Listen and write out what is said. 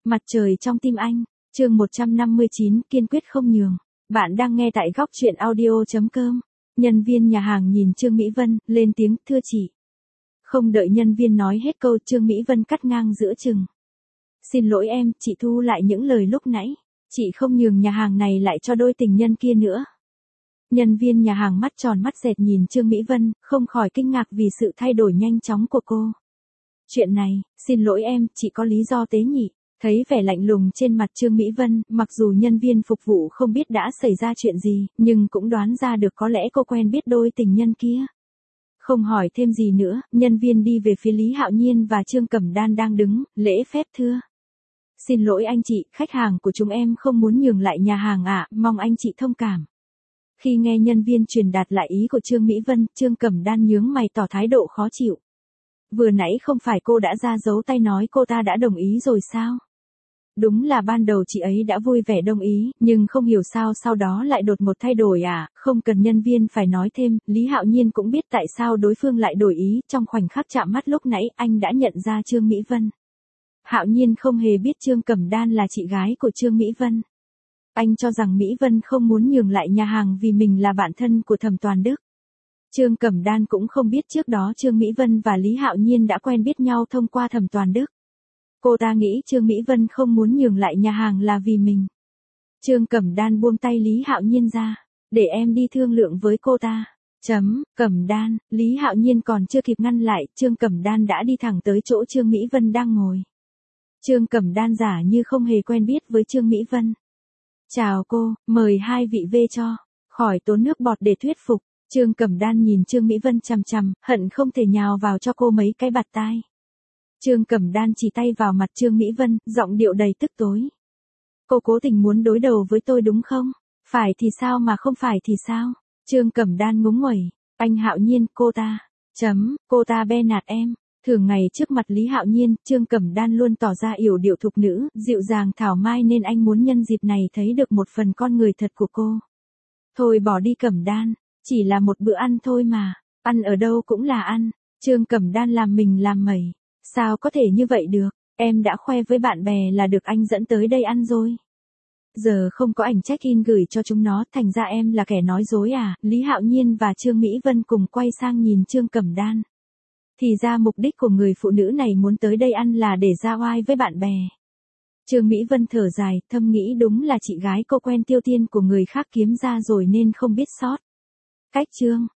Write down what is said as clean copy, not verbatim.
Mặt trời trong tim anh, chương 159, kiên quyết không nhường. Bạn đang nghe tại góc truyện audio.com. Nhân viên nhà hàng nhìn Trương Mỹ Vân, lên tiếng, thưa chị. Không đợi nhân viên nói hết câu, Trương Mỹ Vân cắt ngang giữa chừng. Xin lỗi em, chị thu lại những lời lúc nãy. Chị không nhường nhà hàng này lại cho đôi tình nhân kia nữa. Nhân viên nhà hàng mắt tròn mắt dẹt nhìn Trương Mỹ Vân, không khỏi kinh ngạc vì sự thay đổi nhanh chóng của cô. Chuyện này, xin lỗi em, chị có lý do tế nhị. Thấy vẻ lạnh lùng trên mặt Trương Mỹ Vân, mặc dù nhân viên phục vụ không biết đã xảy ra chuyện gì, nhưng cũng đoán ra được có lẽ cô quen biết đôi tình nhân kia. Không hỏi thêm gì nữa, nhân viên đi về phía Lý Hạo Nhiên và Trương Cẩm Đan đang đứng, lễ phép thưa. Xin lỗi anh chị, khách hàng của chúng em không muốn nhường lại nhà hàng ạ, mong anh chị thông cảm. Khi nghe nhân viên truyền đạt lại ý của Trương Mỹ Vân, Trương Cẩm Đan nhướng mày tỏ thái độ khó chịu. Vừa nãy không phải cô đã ra dấu tay nói cô ta đã đồng ý rồi sao? Đúng là ban đầu chị ấy đã vui vẻ đồng ý, nhưng không hiểu sao sau đó lại đột ngột thay đổi à, không cần nhân viên phải nói thêm, Lý Hạo Nhiên cũng biết tại sao đối phương lại đổi ý, trong khoảnh khắc chạm mắt lúc nãy anh đã nhận ra Trương Mỹ Vân. Hạo Nhiên không hề biết Trương Cẩm Đan là chị gái của Trương Mỹ Vân. Anh cho rằng Mỹ Vân không muốn nhường lại nhà hàng vì mình là bạn thân của Thẩm Toàn Đức. Trương Cẩm Đan cũng không biết trước đó Trương Mỹ Vân và Lý Hạo Nhiên đã quen biết nhau thông qua Thẩm Toàn Đức. Cô ta nghĩ Trương Mỹ Vân không muốn nhường lại nhà hàng là vì mình. Trương Cẩm Đan buông tay Lý Hạo Nhiên ra, để em đi thương lượng với cô ta. Cẩm Đan, Lý Hạo Nhiên còn chưa kịp ngăn lại, Trương Cẩm Đan đã đi thẳng tới chỗ Trương Mỹ Vân đang ngồi. Trương Cẩm Đan giả như không hề quen biết với Trương Mỹ Vân. Chào cô, mời hai vị về cho, khỏi tốn nước bọt để thuyết phục. Trương Cẩm Đan nhìn Trương Mỹ Vân chằm chằm, hận không thể nhào vào cho cô mấy cái bạt tai. Trương Cẩm Đan chỉ tay vào mặt Trương Mỹ Vân, giọng điệu đầy tức tối. Cô cố tình muốn đối đầu với tôi đúng không? Phải thì sao mà không phải thì sao? Trương Cẩm Đan ngúng nguẩy, anh Hạo Nhiên, cô ta be nạt em. Thường ngày trước mặt Lý Hạo Nhiên, Trương Cẩm Đan luôn tỏ ra yểu điệu thục nữ, dịu dàng thảo mai nên anh muốn nhân dịp này thấy được một phần con người thật của cô. Thôi bỏ đi Cẩm Đan, chỉ là một bữa ăn thôi mà, ăn ở đâu cũng là ăn. Trương Cẩm Đan làm mình làm mẩy. Sao có thể như vậy được, em đã khoe với bạn bè là được anh dẫn tới đây ăn rồi. Giờ không có ảnh check-in gửi cho chúng nó, thành ra em là kẻ nói dối à? Lý Hạo Nhiên và Trương Mỹ Vân cùng quay sang nhìn Trương Cẩm Đan. Thì ra mục đích của người phụ nữ này muốn tới đây ăn là để ra oai với bạn bè. Trương Mỹ Vân thở dài, thầm nghĩ đúng là chị gái cô quen tiêu tiên của người khác kiếm ra rồi nên không biết sót. Cách Trương